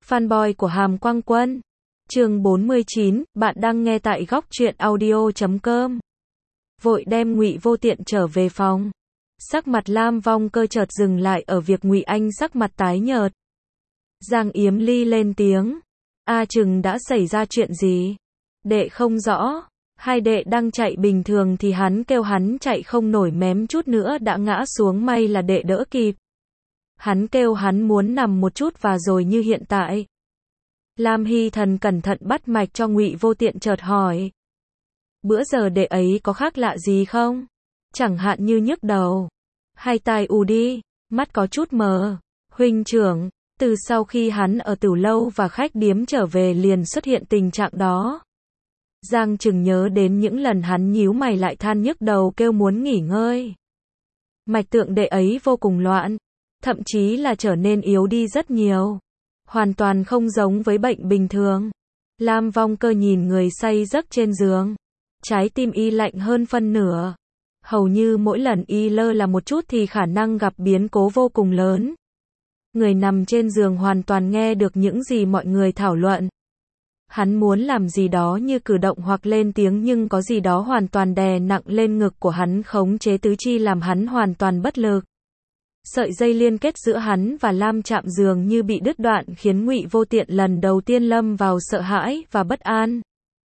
Fanboy của Hàm Quang Quân. Chương 49, bạn đang nghe tại góc truyện audio.com. Vội đem Ngụy Vô Tiện trở về phòng. Sắc mặt Lam Vong Cơ chợt dừng lại ở việc Ngụy Anh sắc mặt tái nhợt. Giang Yếm Ly lên tiếng. A Trừng đã xảy ra chuyện gì? Đệ không rõ. Hai đệ đang chạy bình thường thì hắn kêu hắn chạy không nổi, mém chút nữa đã ngã xuống, may là đệ đỡ kịp. Hắn kêu hắn muốn nằm một chút và rồi như hiện tại. Lam Hy Thần cẩn thận bắt mạch cho Ngụy Vô Tiện, chợt hỏi. Bữa giờ đệ ấy có khác lạ gì không? Chẳng hạn như nhức đầu, hay tai ù đi, mắt có chút mờ. Huynh trưởng, từ sau khi hắn ở Tửu Lâu và khách điếm trở về liền xuất hiện tình trạng đó. Giang Trừng nhớ đến những lần hắn nhíu mày lại than nhức đầu kêu muốn nghỉ ngơi. Mạch tượng đệ ấy vô cùng loạn, thậm chí là trở nên yếu đi rất nhiều. Hoàn toàn không giống với bệnh bình thường. Lam Vong Cơ nhìn người say giấc trên giường. Trái tim y lạnh hơn phân nửa. Hầu như mỗi lần y lơ là một chút thì khả năng gặp biến cố vô cùng lớn. Người nằm trên giường hoàn toàn nghe được những gì mọi người thảo luận. Hắn muốn làm gì đó như cử động hoặc lên tiếng, nhưng có gì đó hoàn toàn đè nặng lên ngực của hắn, khống chế tứ chi làm hắn hoàn toàn bất lực. Sợi dây liên kết giữa hắn và Lam Trạm dường như bị đứt đoạn, khiến Ngụy Vô Tiện lần đầu tiên lâm vào sợ hãi và bất an.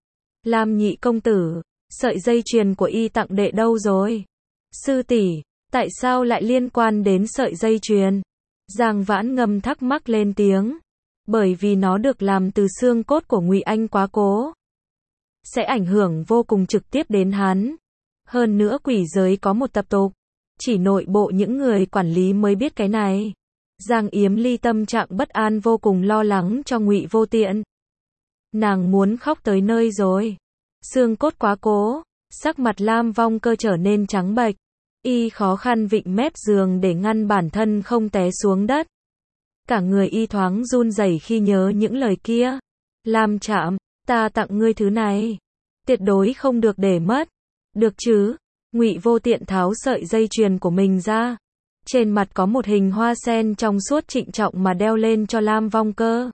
Lam nhị công tử, sợi dây chuyền của y tặng đệ đâu rồi? Sư tỷ, tại sao lại liên quan đến sợi dây chuyền? Giang Vãn Ngâm thắc mắc lên tiếng. Bởi vì nó được làm từ xương cốt của Ngụy Anh quá cố, sẽ ảnh hưởng vô cùng trực tiếp đến hắn. Hơn nữa quỷ giới có một tập tục, chỉ nội bộ những người quản lý mới biết cái này. Giang Yếm Ly tâm trạng bất an, vô cùng lo lắng cho Ngụy Vô Tiện. Nàng muốn khóc tới nơi rồi. Xương cốt quá cố, sắc mặt Lam Vong Cơ trở nên trắng bệch. Y khó khăn vịn mép giường để ngăn bản thân không té xuống đất. Cả người y thoáng run rẩy khi nhớ những lời kia. Lam Trạm, ta tặng ngươi thứ này, tuyệt đối không được để mất. Được chứ? Ngụy Vô Tiện tháo sợi dây chuyền của mình ra. Trên mặt có một hình hoa sen trong suốt, trịnh trọng mà đeo lên cho Lam Vong Cơ.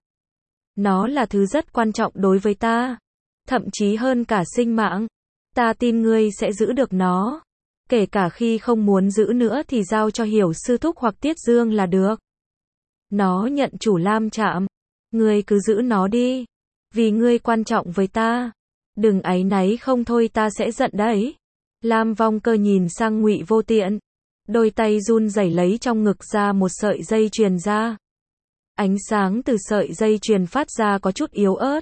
Nó là thứ rất quan trọng đối với ta, thậm chí hơn cả sinh mạng. Ta tin ngươi sẽ giữ được nó. Kể cả khi không muốn giữ nữa thì giao cho Hiểu sư thúc hoặc Tiết Dương là được. Nó nhận chủ Lam Trạm. Ngươi cứ giữ nó đi. Vì ngươi quan trọng với ta. Đừng áy náy không thôi ta sẽ giận đấy. Lam Vong Cơ nhìn sang Ngụy Vô Tiện. Đôi tay run rẩy lấy trong ngực ra một sợi dây chuyền ra. Ánh sáng từ sợi dây chuyền phát ra có chút yếu ớt.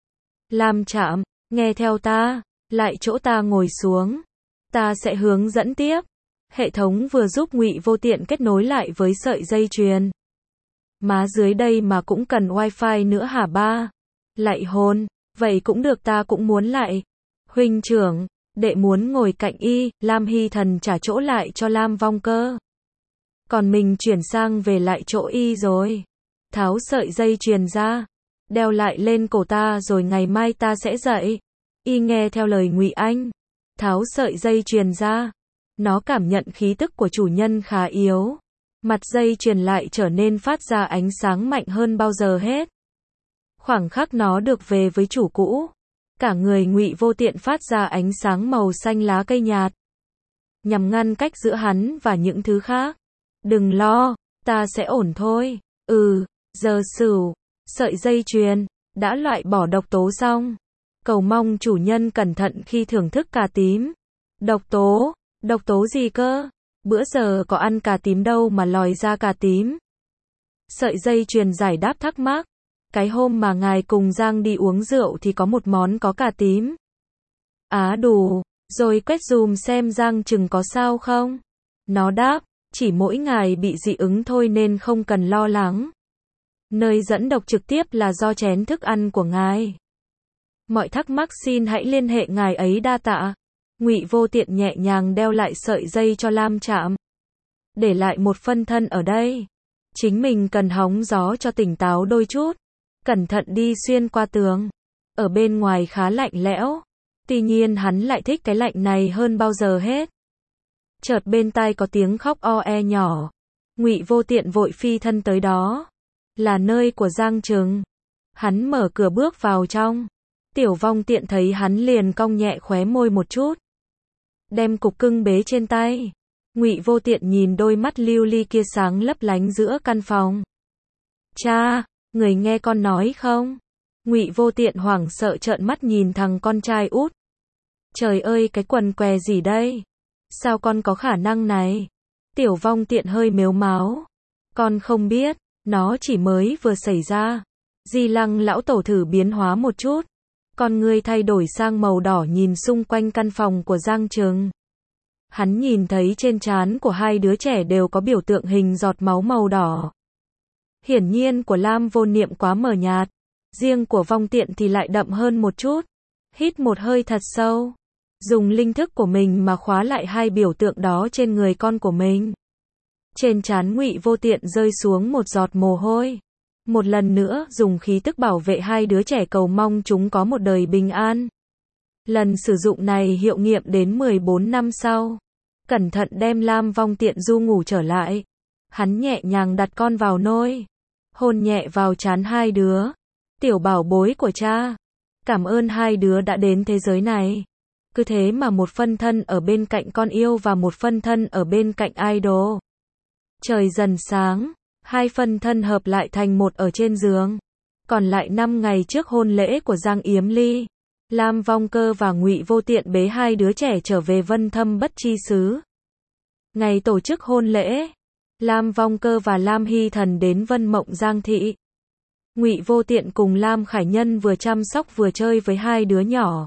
Lam Trạm, nghe theo ta. Lại chỗ ta ngồi xuống. Ta sẽ hướng dẫn tiếp. Hệ thống vừa giúp Ngụy Vô Tiện kết nối lại với sợi dây chuyền. Má dưới đây mà cũng cần wifi nữa hả ba? Lại hôn, vậy cũng được, ta cũng muốn lại. Huynh trưởng, đệ muốn ngồi cạnh y. Lam Hy Thần trả chỗ lại cho Lam Vong Cơ. Còn mình chuyển sang về lại chỗ y rồi. Tháo sợi dây chuyền ra, đeo lại lên cổ ta rồi ngày mai ta sẽ dậy. Y nghe theo lời Ngụy Anh, tháo sợi dây chuyền ra. Nó cảm nhận khí tức của chủ nhân khá yếu. Mặt dây chuyền lại trở nên phát ra ánh sáng mạnh hơn bao giờ hết. Khoảng khắc nó được về với chủ cũ, cả người Ngụy Vô Tiện phát ra ánh sáng màu xanh lá cây nhạt, nhằm ngăn cách giữa hắn và những thứ khác. Đừng lo, ta sẽ ổn thôi. Giờ Sửu, sợi dây chuyền đã loại bỏ độc tố xong. Cầu mong chủ nhân cẩn thận khi thưởng thức cà tím. Độc tố gì cơ? Bữa giờ có ăn cà tím đâu mà lòi ra cà tím. Sợi dây chuyền giải đáp thắc mắc. Cái hôm mà ngài cùng Giang đi uống rượu thì có một món có cà tím. Đủ, rồi quét dùm xem Giang chừng có sao không? Nó đáp, chỉ mỗi ngài bị dị ứng thôi nên không cần lo lắng. Nơi dẫn độc trực tiếp là do chén thức ăn của ngài. Mọi thắc mắc xin hãy liên hệ ngài ấy, đa tạ. Ngụy Vô Tiện nhẹ nhàng đeo lại sợi dây cho Lam Trạm. Để lại một phân thân ở đây. Chính mình cần hóng gió cho tỉnh táo đôi chút. Cẩn thận đi xuyên qua tường. Ở bên ngoài khá lạnh lẽo. Tuy nhiên hắn lại thích cái lạnh này hơn bao giờ hết. Chợt bên tai có tiếng khóc nhỏ. Ngụy Vô Tiện vội phi thân tới đó. Là nơi của Giang Trừng. Hắn mở cửa bước vào trong. Tiểu Vong Tiện thấy hắn liền cong nhẹ khóe môi một chút. Đem cục cưng bế trên tay. Ngụy Vô Tiện nhìn đôi mắt lưu ly kia sáng lấp lánh giữa căn phòng. Cha, người nghe con nói không? Ngụy Vô Tiện hoảng sợ trợn mắt nhìn thằng con trai út. Trời ơi, cái quần què gì đây? Sao con có khả năng này? Tiểu Vong Tiện hơi mếu máo. Con không biết, nó chỉ mới vừa xảy ra. Di Lăng lão tổ thử biến hóa một chút. Con ngươi thay đổi sang màu đỏ nhìn xung quanh căn phòng của Giang Trừng. Hắn nhìn thấy trên trán của hai đứa trẻ đều có biểu tượng hình giọt máu màu đỏ. Hiển nhiên của Lam Vô Niệm quá mờ nhạt. Riêng của Vong Tiện thì lại đậm hơn một chút. Hít một hơi thật sâu. Dùng linh thức của mình mà khóa lại hai biểu tượng đó trên người con của mình. Trên trán Ngụy Vô Tiện rơi xuống một giọt mồ hôi. Một lần nữa dùng khí tức bảo vệ hai đứa trẻ cầu mong chúng có một đời bình an. Lần sử dụng này hiệu nghiệm đến 14 năm sau. Cẩn thận đem Lam Vong Tiện du ngủ trở lại. Hắn nhẹ nhàng đặt con vào nôi. Hôn nhẹ vào trán hai đứa. Tiểu bảo bối của cha. Cảm ơn hai đứa đã đến thế giới này. Cứ thế mà một phân thân ở bên cạnh con yêu và một phân thân ở bên cạnh idol. Trời dần sáng. Hai phân thân hợp lại thành một ở trên giường. Còn lại 5 ngày trước hôn lễ của Giang Yếm Ly, Lam Vong Cơ và Ngụy Vô Tiện bế hai đứa trẻ trở về Vân Thâm Bất Chi Xứ. Ngày tổ chức hôn lễ, Lam Vong Cơ và Lam Hy Thần đến Vân Mộng Giang Thị. Ngụy Vô Tiện cùng Lam Khải Nhân vừa chăm sóc vừa chơi với hai đứa nhỏ.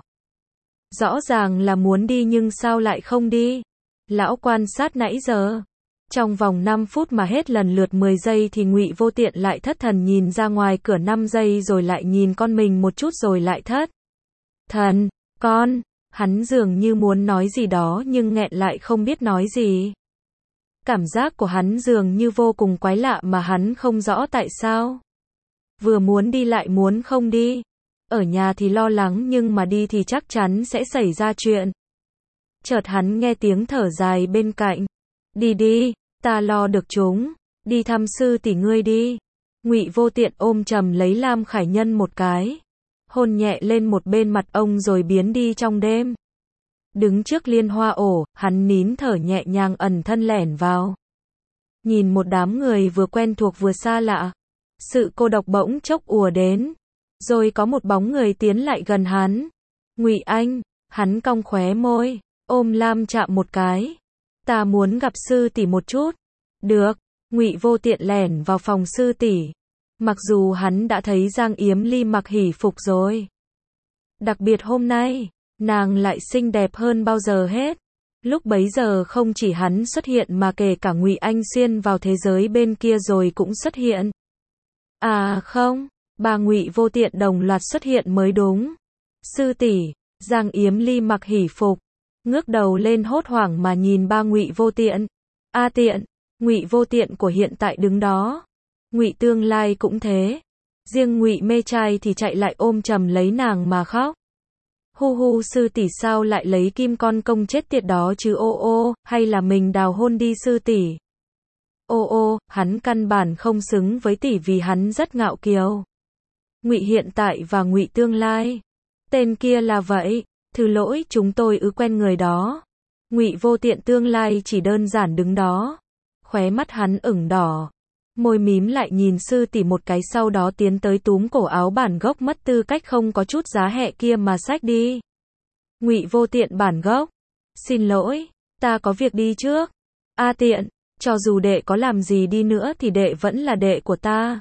Rõ ràng là muốn đi nhưng sao lại không đi? Lão quan sát nãy giờ. Trong vòng 5 phút mà hết lần lượt 10 giây thì Ngụy Vô Tiện lại thất thần nhìn ra ngoài cửa 5 giây rồi lại nhìn con mình một chút rồi lại thất thần. Con, hắn dường như muốn nói gì đó nhưng nghẹn lại không biết nói gì. Cảm giác của hắn dường như vô cùng quái lạ mà hắn không rõ tại sao. Vừa muốn đi lại muốn không đi. Ở nhà thì lo lắng nhưng mà đi thì chắc chắn sẽ xảy ra chuyện. Chợt hắn nghe tiếng thở dài bên cạnh. Đi đi, ta lo được chúng. Đi thăm sư tỷ ngươi đi. Ngụy Vô Tiện ôm chầm lấy Lam Khải Nhân một cái. Hôn nhẹ lên một bên mặt ông rồi biến đi trong đêm. Đứng trước liên hoa ổ, hắn nín thở nhẹ nhàng ẩn thân lẻn vào. Nhìn một đám người vừa quen thuộc vừa xa lạ. Sự cô độc bỗng chốc ùa đến. Rồi có một bóng người tiến lại gần hắn. Ngụy Anh, hắn cong khóe môi, ôm Lam chạm một cái. Ta muốn gặp sư tỷ một chút. Được, Ngụy Vô Tiện lẻn vào phòng sư tỷ. Mặc dù hắn đã thấy Giang Yếm Ly mặc hỷ phục rồi. Đặc biệt hôm nay, nàng lại xinh đẹp hơn bao giờ hết. Lúc bấy giờ không chỉ hắn xuất hiện mà kể cả Ngụy Anh xuyên vào thế giới bên kia rồi cũng xuất hiện. À không, ba Ngụy Vô Tiện đồng loạt xuất hiện mới đúng. Sư tỷ, Giang Yếm Ly mặc hỷ phục, ngước đầu lên hốt hoảng mà nhìn ba Ngụy Vô Tiện. A Tiện, Ngụy Vô Tiện của hiện tại đứng đó. Ngụy Tương Lai cũng thế. Riêng Ngụy Mê Trai thì chạy lại ôm chầm lấy nàng mà khóc. Hu hu, sư tỷ sao lại lấy kim con công chết tiệt đó chứ, ô ô, hay là mình đào hôn đi sư tỷ. Ô ô, hắn căn bản không xứng với tỷ vì hắn rất ngạo kiều. Ngụy Hiện Tại và Ngụy Tương Lai. Tên kia là vậy, thứ lỗi chúng tôi quen người đó. Ngụy Vô Tiện Tương Lai chỉ đơn giản đứng đó. Khóe mắt hắn ửng đỏ. Môi mím lại nhìn sư tỷ một cái sau đó tiến tới túm cổ áo bản gốc mất tư cách không có chút giá hẹ kia mà xách đi. Ngụy Vô Tiện bản gốc. Xin lỗi, ta có việc đi trước. A Tiện, cho dù đệ có làm gì đi nữa thì đệ vẫn là đệ của ta.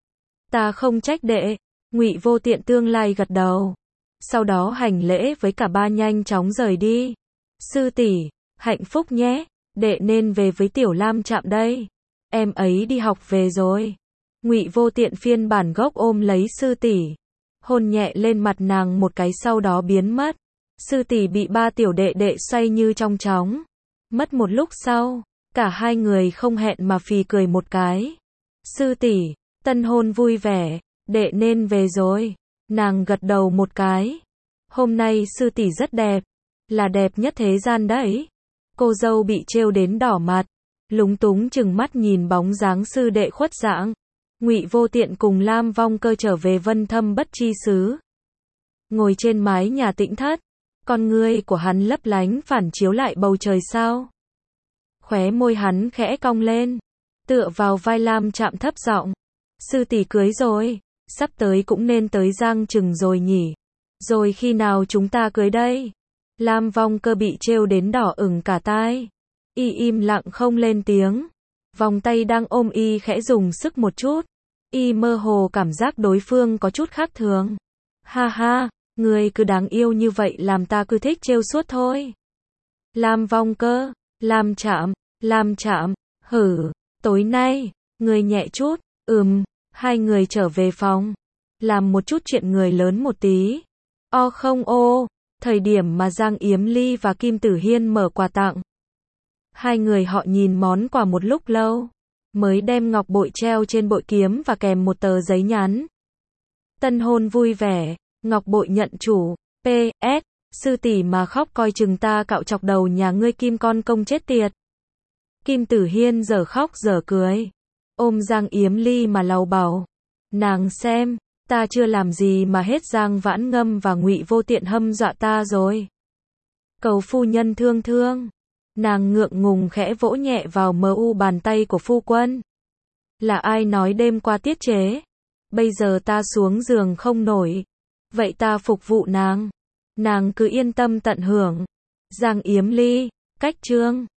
Ta không trách đệ. Ngụy Vô Tiện Tương Lai gật đầu. Sau đó hành lễ với cả ba nhanh chóng rời đi. Sư tỷ, hạnh phúc nhé, đệ nên về với Tiểu Lam Trạm đây. Em ấy đi học về rồi. Ngụy Vô Tiện phiên bản gốc ôm lấy sư tỷ, hôn nhẹ lên mặt nàng một cái sau đó biến mất. Sư tỷ bị ba tiểu đệ đệ xoay như trong chóng. Mất một lúc sau, cả hai người không hẹn mà phì cười một cái. Sư tỷ, tân hôn vui vẻ, đệ nên về rồi. Nàng gật đầu một cái. Hôm nay sư tỷ rất đẹp, là đẹp nhất thế gian đấy. Cô dâu bị trêu đến đỏ mặt, lúng túng chừng mắt nhìn bóng dáng sư đệ khuất dạng. Ngụy Vô Tiện cùng Lam Vong Cơ trở về Vân Thâm Bất Chi xứ. Ngồi trên mái nhà tĩnh thất, con ngươi của hắn lấp lánh phản chiếu lại bầu trời sao. Khóe môi hắn khẽ cong lên, tựa vào vai Lam Trạm thấp giọng, sư tỷ cưới rồi, sắp tới cũng nên tới Giang Trừng rồi nhỉ. Rồi khi nào chúng ta cưới đây? Lam Vong Cơ bị trêu đến đỏ ửng cả tai. Y im lặng không lên tiếng. Vòng tay đang ôm y khẽ dùng sức một chút. Y mơ hồ cảm giác đối phương có chút khác thường. Ha ha, người cứ đáng yêu như vậy làm ta cứ thích trêu suốt thôi. Lam Vong Cơ, Lam Trạm, hử, tối nay, người nhẹ chút, hai người trở về phòng. Làm một chút chuyện người lớn một tí. O không ô, thời điểm mà Giang Yếm Ly và Kim Tử Hiên mở quà tặng. Hai người họ nhìn món quà một lúc lâu, mới đem ngọc bội treo trên bội kiếm và kèm một tờ giấy nhắn. Tân hôn vui vẻ, ngọc bội nhận chủ, PS, sư tỷ mà khóc coi chừng ta cạo chọc đầu nhà ngươi Kim con công chết tiệt. Kim Tử Hiên giờ khóc giờ cười, ôm Giang Yếm Ly mà lầu bầu. Nàng xem, ta chưa làm gì mà hết Giang Vãn Ngâm và Ngụy Vô Tiện hâm dọa ta rồi. Cầu phu nhân thương thương. Nàng ngượng ngùng khẽ vỗ nhẹ vào bàn tay của phu quân. Là ai nói đêm qua tiết chế? Bây giờ ta xuống giường không nổi. Vậy ta phục vụ nàng. Nàng cứ yên tâm tận hưởng. Giang Yếm Ly, cách chương.